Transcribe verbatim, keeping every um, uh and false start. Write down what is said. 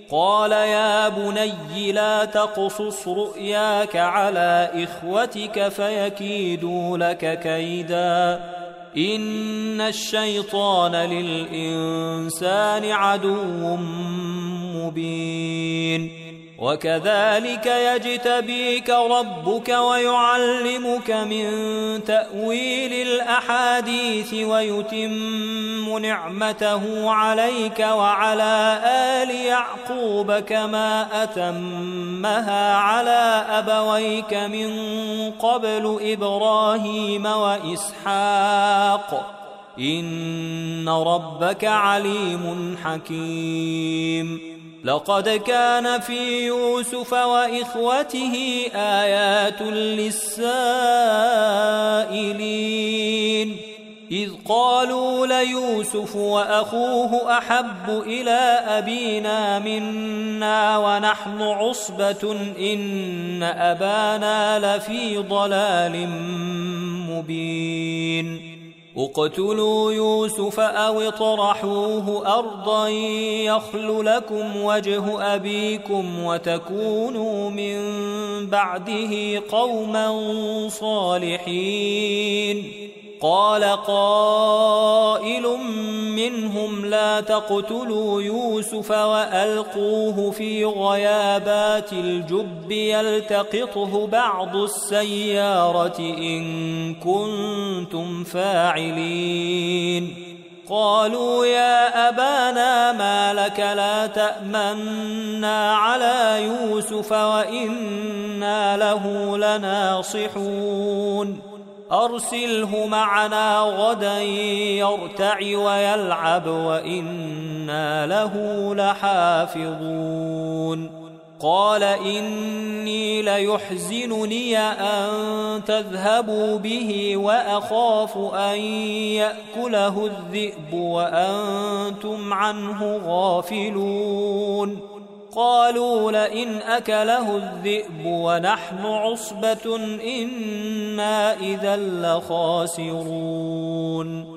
قال يا بني لا تقصص رؤياك على إخوتك فيكيدوا لك كيدا إن الشيطان للإنسان عدو مبين وكذلك يجتبيك ربك ويعلمك من تأويل الأحاديث ويتم نعمته عليك وعلى آل يعقوب كما أتمها على أبويك من قبل إبراهيم وإسحاق إن ربك عليم حكيم لقد كان في يوسف وإخوته آيات للسائلين إذ قالوا ليوسف وأخوه أحب إلى أبينا منا ونحن عصبة إن أبانا لفي ضلال مبين اقتلوا يوسف أو اطرحوه أرضا يخل لكم وجه أبيكم وتكونوا من بعده قوما صالحين قال قائل منهم لا تقتلوا يوسف وألقوه في غيابات الجب يلتقطه بعض السيارة إن كنتم فاعلين قالوا يا أبانا ما لك لا تأمنا على يوسف وإنا له لناصحون أرسله معنا غدا يرتع ويلعب وإنا له لحافظون قال إني ليحزنني أن تذهبوا به وأخاف أن يأكله الذئب وأنتم عنه غافلون قالوا لئن أكله الذئب ونحن عصبة إنا إذا لخاسرون